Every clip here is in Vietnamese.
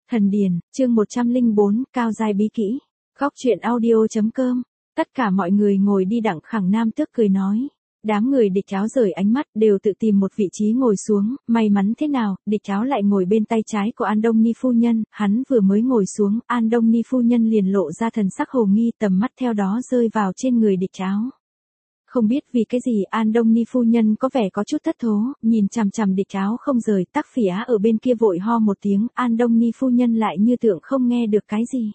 Thần Điền, chương 104, Cao Giai bí kỹ. Góc truyện audio.com. Tất cả mọi người ngồi đi. Đặng Khẳng Nam tước cười nói. Đám người Địch Cháo rời ánh mắt đều tự tìm một vị trí ngồi xuống, may mắn thế nào, Địch Cháo lại ngồi bên tay trái của An Đông Ni phu nhân, hắn vừa mới ngồi xuống, An Đông Ni phu nhân liền lộ ra thần sắc hồ nghi, tầm mắt theo đó rơi vào trên người Địch Cháo. Không biết vì cái gì An Đông Ni phu nhân có vẻ có chút thất thố, nhìn chằm chằm Địch Cháo không rời. Tắc Phỉ Á ở bên kia vội ho một tiếng, An Đông Ni phu nhân lại như tượng không nghe được cái gì.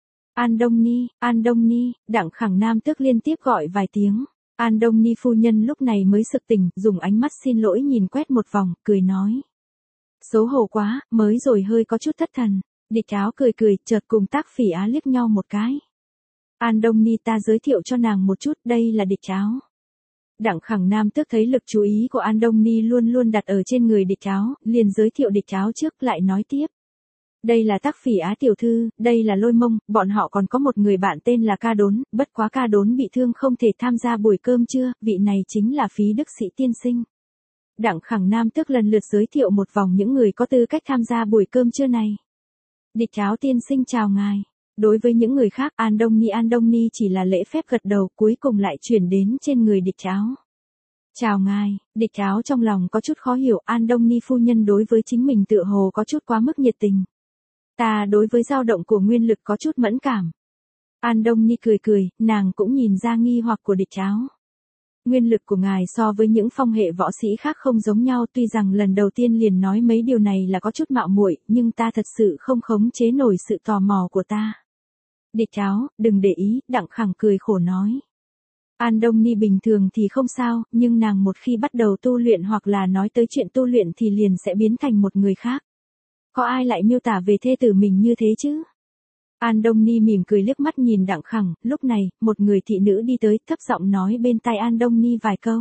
An Đông Ni, Đặng Khẳng Nam tước liên tiếp gọi vài tiếng. An Đông Ni phu nhân lúc này mới sực tỉnh, dùng ánh mắt xin lỗi nhìn quét một vòng, cười nói. Xấu hổ quá, mới rồi hơi có chút thất thần. Địch Cháo cười, chợt cùng Tắc Phỉ Á liếc nhau một cái. An Đông Ni, ta giới thiệu cho nàng một chút, đây là Địch Cháo. Đặng Khẳng Nam tước thấy lực chú ý của An Đông Ni luôn luôn đặt ở trên người Địch Cháo, liền giới thiệu Địch Cháo trước, lại nói tiếp. Đây là Tắc Phỉ Á tiểu thư, đây là Lôi Mông, bọn họ còn có một người bạn tên là Ca Đốn, bất quá Ca Đốn bị thương không thể tham gia buổi cơm trưa, vị này chính là Phí Đức Sĩ tiên sinh. Đặng Khẳng Nam tước lần lượt giới thiệu một vòng những người có tư cách tham gia buổi cơm trưa này. Địch Cháo tiên sinh chào ngài. Đối với những người khác, An Đông Ni chỉ là lễ phép gật đầu, cuối cùng lại chuyển đến trên người Địch Cháo. Chào ngài. Địch Cháo trong lòng có chút khó hiểu, An Đông Ni phu nhân đối với chính mình tựa hồ có chút quá mức nhiệt tình. Ta đối với dao động của nguyên lực có chút mẫn cảm. An Đông Ni cười, nàng cũng nhìn ra nghi hoặc của Địch Cháo. Nguyên lực của ngài so với những phong hệ võ sĩ khác không giống nhau, tuy rằng lần đầu tiên liền nói mấy điều này là có chút mạo muội, nhưng ta thật sự không khống chế nổi sự tò mò của ta. Địch Cháo, đừng để ý, Đặng Khẳng cười khổ nói. An Đông Ni bình thường thì không sao, nhưng nàng một khi bắt đầu tu luyện hoặc là nói tới chuyện tu luyện thì liền sẽ biến thành một người khác. Có ai lại miêu tả về thê tử mình như thế chứ? An Đông Ni mỉm cười liếc mắt nhìn Đặng Khẳng, lúc này, một người thị nữ đi tới, thấp giọng nói bên tai An Đông Ni vài câu.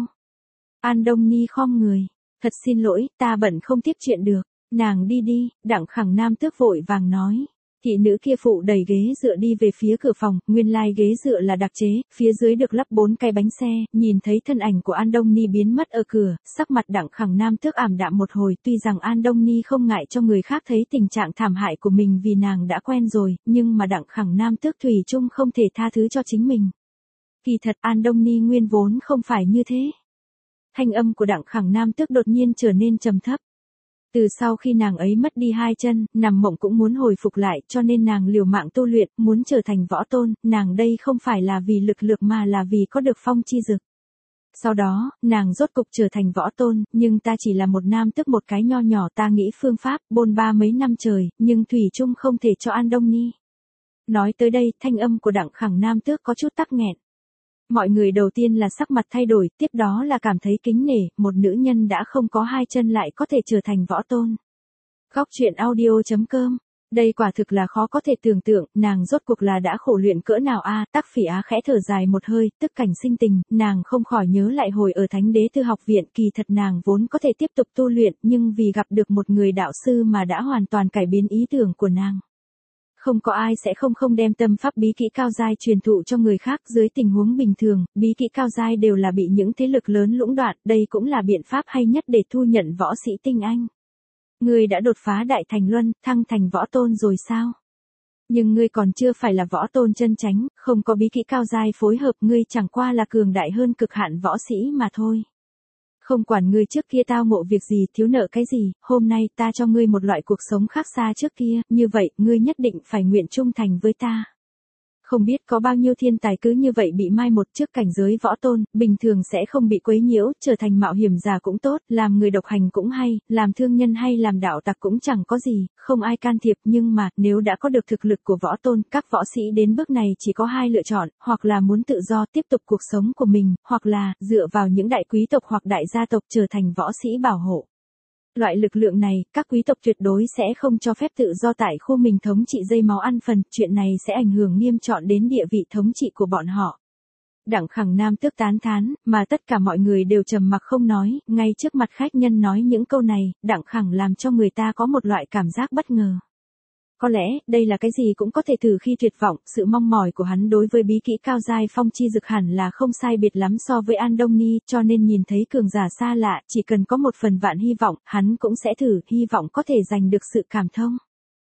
An Đông Ni khom người, thật xin lỗi, ta bận không tiếp chuyện được, nàng đi, Đặng Khẳng Nam tước vội vàng nói. Thị nữ kia phụ đẩy ghế dựa đi về phía cửa phòng, nguyên lai ghế dựa là đặc chế, phía dưới được lắp 4 cái bánh xe, nhìn thấy thân ảnh của An Đông Ni biến mất ở cửa, sắc mặt Đặng Khẳng Nam tước ảm đạm một hồi, tuy rằng An Đông Ni không ngại cho người khác thấy tình trạng thảm hại của mình vì nàng đã quen rồi, nhưng mà Đặng Khẳng Nam tước thủy chung không thể tha thứ cho chính mình. Kỳ thật An Đông Ni nguyên vốn không phải như thế. Thanh âm của Đặng Khẳng Nam tước đột nhiên trở nên trầm thấp. Từ sau khi nàng ấy mất đi 2 chân, nằm mộng cũng muốn hồi phục lại, cho nên nàng liều mạng tu luyện, muốn trở thành võ tôn, nàng đây không phải là vì lực lượng mà là vì có được phong chi dực. Sau đó, nàng rốt cục trở thành võ tôn, nhưng ta chỉ là một nam tước một cái nho nhỏ, ta nghĩ phương pháp, bôn ba mấy năm trời, nhưng thủy chung không thể cho An Đông Ni. Nói tới đây, thanh âm của Đặng Khẳng Nam tước có chút tắc nghẹn. Mọi người đầu tiên là sắc mặt thay đổi, tiếp đó là cảm thấy kính nể, một nữ nhân đã không có 2 chân lại có thể trở thành võ tôn. Góc truyện audio.com. Đây quả thực là khó có thể tưởng tượng, nàng rốt cuộc là đã khổ luyện cỡ nào a. Tắc Phỉ Á khẽ thở dài một hơi, tức cảnh sinh tình, nàng không khỏi nhớ lại hồi ở Thánh Đế Thư học viện, kỳ thật nàng vốn có thể tiếp tục tu luyện, nhưng vì gặp được một người đạo sư mà đã hoàn toàn cải biến ý tưởng của nàng. Không có ai sẽ không đem tâm pháp bí kỹ cao giai truyền thụ cho người khác, dưới tình huống bình thường, bí kỹ cao giai đều là bị những thế lực lớn lũng đoạn, đây cũng là biện pháp hay nhất để thu nhận võ sĩ tinh anh. Ngươi đã đột phá đại thành luân, thăng thành võ tôn rồi sao? Nhưng ngươi còn chưa phải là võ tôn chân chánh, không có bí kỹ cao giai phối hợp, ngươi chẳng qua là cường đại hơn cực hạn võ sĩ mà thôi. Không quản ngươi trước kia tao ngộ việc gì, thiếu nợ cái gì, hôm nay ta cho ngươi một loại cuộc sống khác xa trước kia, như vậy, ngươi nhất định phải nguyện trung thành với ta. Không biết có bao nhiêu thiên tài cứ như vậy bị mai một trước cảnh giới võ tôn, bình thường sẽ không bị quấy nhiễu, trở thành mạo hiểm giả cũng tốt, làm người độc hành cũng hay, làm thương nhân hay làm đạo tặc cũng chẳng có gì, không ai can thiệp, nhưng mà, nếu đã có được thực lực của võ tôn, các võ sĩ đến bước này chỉ có 2 lựa chọn, hoặc là muốn tự do tiếp tục cuộc sống của mình, hoặc là, dựa vào những đại quý tộc hoặc đại gia tộc trở thành võ sĩ bảo hộ. Loại lực lượng này, các quý tộc tuyệt đối sẽ không cho phép tự do tại khu mình thống trị dây máu ăn phần, chuyện này sẽ ảnh hưởng nghiêm trọng đến địa vị thống trị của bọn họ. Đặng Khẳng Nam tước tán thán, mà tất cả mọi người đều trầm mặc không nói, ngay trước mặt khách nhân nói những câu này, Đặng Khẳng làm cho người ta có một loại cảm giác bất ngờ. Có lẽ, đây là cái gì cũng có thể thử khi tuyệt vọng, sự mong mỏi của hắn đối với bí kỹ cao giai phong chi dực hẳn là không sai biệt lắm so với An Đông Ni, cho nên nhìn thấy cường giả xa lạ, chỉ cần có một phần vạn hy vọng, hắn cũng sẽ thử, hy vọng có thể giành được sự cảm thông.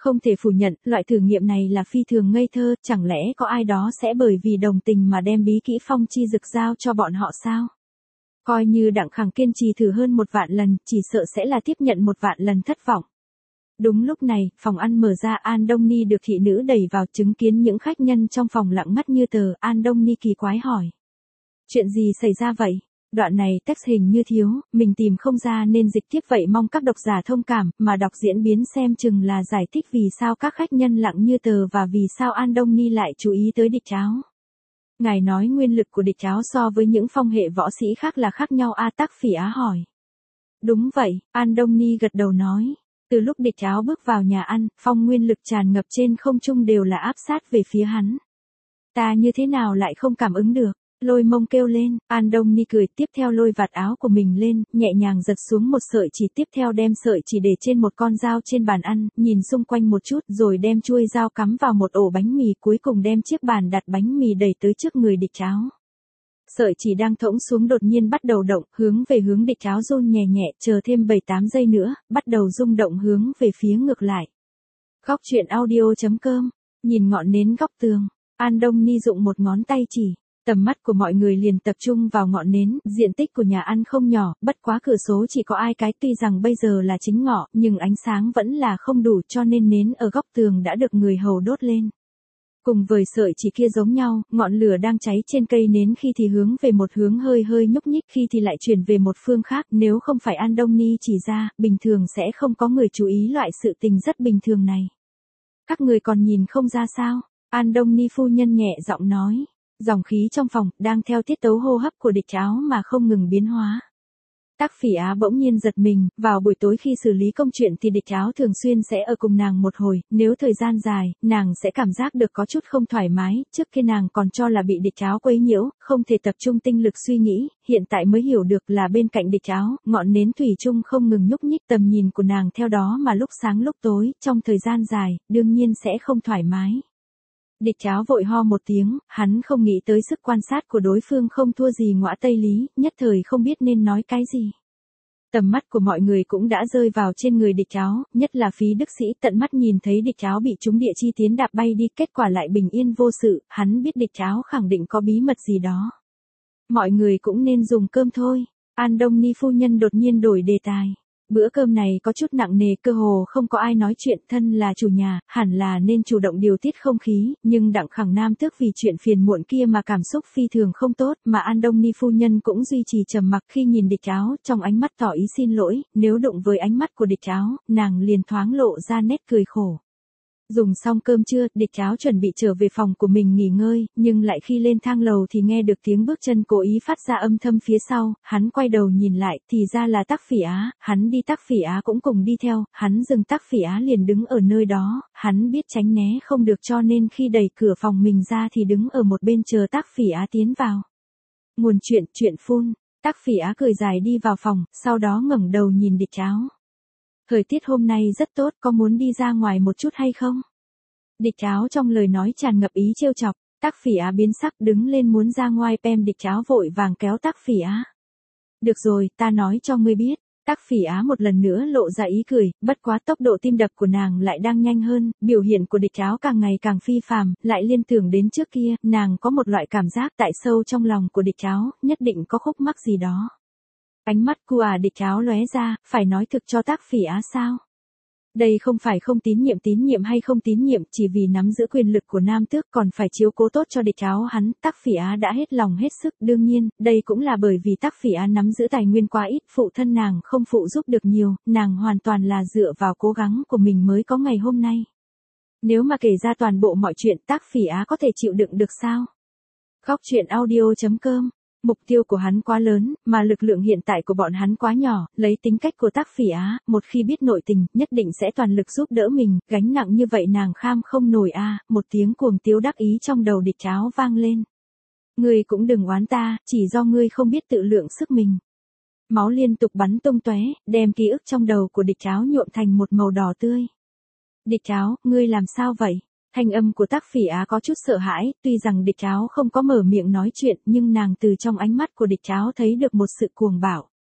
Không thể phủ nhận, loại thử nghiệm này là phi thường ngây thơ, chẳng lẽ có ai đó sẽ bởi vì đồng tình mà đem bí kỹ phong chi dực giao cho bọn họ sao? Coi như Đặng Khẳng kiên trì thử hơn 1 vạn lần, chỉ sợ sẽ là tiếp nhận 1 vạn lần thất vọng. Đúng lúc này, phòng ăn mở ra, An Đông Ni được thị nữ đẩy vào, chứng kiến những khách nhân trong phòng lặng mắt như tờ, An Đông Ni kỳ quái hỏi. Chuyện gì xảy ra vậy? Đoạn này text hình như thiếu, mình tìm không ra nên dịch tiếp vậy, mong các độc giả thông cảm, mà đọc diễn biến xem chừng là giải thích vì sao các khách nhân lặng như tờ và vì sao An Đông Ni lại chú ý tới địch cháo. Ngài nói nguyên lực của địch cháo so với những phong hệ võ sĩ khác là khác nhau à, Tắc Phỉ Á hỏi. Đúng vậy, An Đông Ni gật đầu nói. Từ lúc địch cháo bước vào nhà ăn, phong nguyên lực tràn ngập trên không trung đều là áp sát về phía hắn. Ta như thế nào lại không cảm ứng được? Lôi Mông kêu lên, An Đông Ni cười, tiếp theo lôi vạt áo của mình lên, nhẹ nhàng giật xuống một sợi chỉ, tiếp theo đem sợi chỉ để trên một con dao trên bàn ăn, nhìn xung quanh một chút rồi đem chuôi dao cắm vào một ổ bánh mì, cuối cùng đem chiếc bàn đặt bánh mì đẩy tới trước người địch cháo. Sợi chỉ đang thõng xuống đột nhiên bắt đầu động, hướng về hướng địch cháo run nhẹ nhẹ, chờ thêm 7-8 giây nữa, bắt đầu rung động hướng về phía ngược lại. Góc truyện audio.com, nhìn ngọn nến góc tường, An Đông Ni dụng một ngón tay chỉ. Tầm mắt của mọi người liền tập trung vào ngọn nến, diện tích của nhà ăn không nhỏ, bất quá cửa sổ chỉ có 2 cái, tuy rằng bây giờ là chính ngọ, nhưng ánh sáng vẫn là không đủ cho nên nến ở góc tường đã được người hầu đốt lên. Cùng với sợi chỉ kia giống nhau, ngọn lửa đang cháy trên cây nến khi thì hướng về một hướng hơi hơi nhúc nhích, khi thì lại chuyển về một phương khác, nếu không phải An Đông Ni chỉ ra, bình thường sẽ không có người chú ý loại sự tình rất bình thường này. Các người còn nhìn không ra sao? An Đông Ni phu nhân nhẹ giọng nói. Dòng khí trong phòng, đang theo tiết tấu hô hấp của địch cháo mà không ngừng biến hóa. Tắc Phỉ Á bỗng nhiên giật mình, vào buổi tối khi xử lý công chuyện thì địch cháo thường xuyên sẽ ở cùng nàng một hồi, nếu thời gian dài, nàng sẽ cảm giác được có chút không thoải mái, trước kia nàng còn cho là bị địch cháo quấy nhiễu, không thể tập trung tinh lực suy nghĩ, hiện tại mới hiểu được là bên cạnh địch cháo, ngọn nến thủy chung không ngừng nhúc nhích, tầm nhìn của nàng theo đó mà lúc sáng lúc tối, trong thời gian dài, đương nhiên sẽ không thoải mái. Địch cháo vội ho một tiếng, hắn không nghĩ tới sức quan sát của đối phương không thua gì ngõa Tây Lý, nhất thời không biết nên nói cái gì. Tầm mắt của mọi người cũng đã rơi vào trên người địch cháo, nhất là Phí Đức Sĩ, tận mắt nhìn thấy địch cháo bị trúng địa chi tiến đạp bay đi, kết quả lại bình yên vô sự, hắn biết địch cháo khẳng định có bí mật gì đó. Mọi người cũng nên dùng cơm thôi. An Đông Ni phu nhân đột nhiên đổi đề tài. Bữa cơm này có chút nặng nề, cơ hồ không có ai nói chuyện, thân là chủ nhà, hẳn là nên chủ động điều tiết không khí, nhưng Đặng Khẳng Nam Tước vì chuyện phiền muộn kia mà cảm xúc phi thường không tốt, mà An Đông Ni phu nhân cũng duy trì trầm mặc khi nhìn địch cháo, trong ánh mắt tỏ ý xin lỗi, nếu đụng với ánh mắt của địch cháo, nàng liền thoáng lộ ra nét cười khổ. Dùng xong cơm trưa, địch cháo chuẩn bị trở về phòng của mình nghỉ ngơi, nhưng lại khi lên thang lầu thì nghe được tiếng bước chân cố ý phát ra âm thầm phía sau, hắn quay đầu nhìn lại, thì ra là Tắc Phỉ Á, hắn đi Tắc Phỉ Á cũng cùng đi theo, hắn dừng Tắc Phỉ Á liền đứng ở nơi đó, hắn biết tránh né không được cho nên khi đẩy cửa phòng mình ra thì đứng ở một bên chờ Tắc Phỉ Á tiến vào. Nguồn chuyện phun, Tắc Phỉ Á cười dài đi vào phòng, sau đó ngẩng đầu nhìn địch cháo. Thời tiết hôm nay rất tốt, có muốn đi ra ngoài một chút hay không? Địch cháo trong lời nói tràn ngập ý trêu chọc, Tắc Phỉ Á biến sắc đứng lên muốn ra ngoài, địch cháo vội vàng kéo Tắc Phỉ Á. Được rồi, ta nói cho ngươi biết. Tắc Phỉ Á một lần nữa lộ ra ý cười, bất quá tốc độ tim đập của nàng lại đang nhanh hơn, biểu hiện của địch cháo càng ngày càng phi phàm, lại liên tưởng đến trước kia, nàng có một loại cảm giác tại sâu trong lòng của địch cháo, nhất định có khúc mắc gì đó. Ánh mắt của địch cháo lóe ra, phải nói thực cho Tắc Phỉ Á sao? Đây không phải không tín nhiệm hay không tín nhiệm, chỉ vì nắm giữ quyền lực của Nam Tước còn phải chiếu cố tốt cho địch cháo hắn, Tắc Phỉ Á đã hết lòng hết sức, đương nhiên, đây cũng là bởi vì Tắc Phỉ Á nắm giữ tài nguyên quá ít, phụ thân nàng không phụ giúp được nhiều, nàng hoàn toàn là dựa vào cố gắng của mình mới có ngày hôm nay. Nếu mà kể ra toàn bộ mọi chuyện, Tắc Phỉ Á có thể chịu đựng được sao? Góc truyện audio.com. Mục tiêu của hắn quá lớn, mà lực lượng hiện tại của bọn hắn quá nhỏ, lấy tính cách của Tắc Phỉ Á, một khi biết nội tình, nhất định sẽ toàn lực giúp đỡ mình, gánh nặng như vậy nàng kham không nổi a. Một tiếng cuồng tiếu đắc ý trong đầu địch cháo vang lên. Ngươi cũng đừng oán ta, chỉ do ngươi không biết tự lượng sức mình. Máu liên tục bắn tung tóe, đem ký ức trong đầu của địch cháo nhuộm thành một màu đỏ tươi. Địch cháo, ngươi làm sao vậy? Thanh âm của Tắc Phỉ Á có chút sợ hãi, tuy rằng địch cháo không có mở miệng nói chuyện nhưng nàng từ trong ánh mắt của địch cháo thấy được một sự cuồng bạo.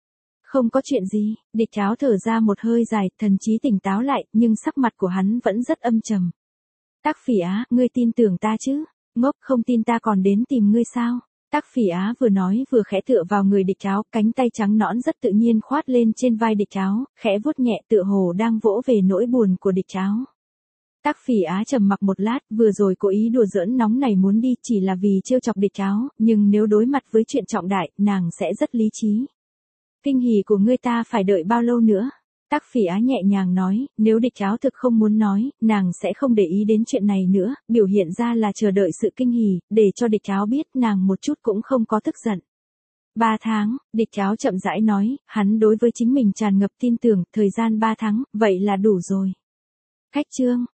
Không có chuyện gì, địch tháo thở ra một hơi dài, thần trí tỉnh táo lại, nhưng sắc mặt của hắn vẫn rất âm trầm. Tác Phỉ Á, ngươi tin tưởng ta chứ? Ngốc, không tin ta còn đến tìm ngươi sao? Tác Phỉ Á vừa nói vừa khẽ tựa vào người địch tháo, cánh tay trắng nõn rất tự nhiên khoát lên trên vai địch tháo, khẽ vuốt nhẹ tựa hồ đang vỗ về nỗi buồn của địch tháo. Tác Phỉ Á trầm mặc một lát, vừa rồi cố ý đùa giỡn nóng này muốn đi chỉ là vì trêu chọc địch tháo, nhưng nếu đối mặt với chuyện trọng đại, nàng sẽ rất lý trí. Kinh hỉ của ngươi ta phải đợi bao lâu nữa? Tác Phỉ Á nhẹ nhàng nói, nếu địch tháo thực không muốn nói, nàng sẽ không để ý đến chuyện này nữa, biểu hiện ra là chờ đợi sự kinh hỉ, để cho địch tháo biết nàng một chút cũng không có tức giận. 3 tháng, địch tháo chậm rãi nói, hắn đối với chính mình tràn ngập tin tưởng, thời gian 3 tháng, vậy là đủ rồi. Khách chương.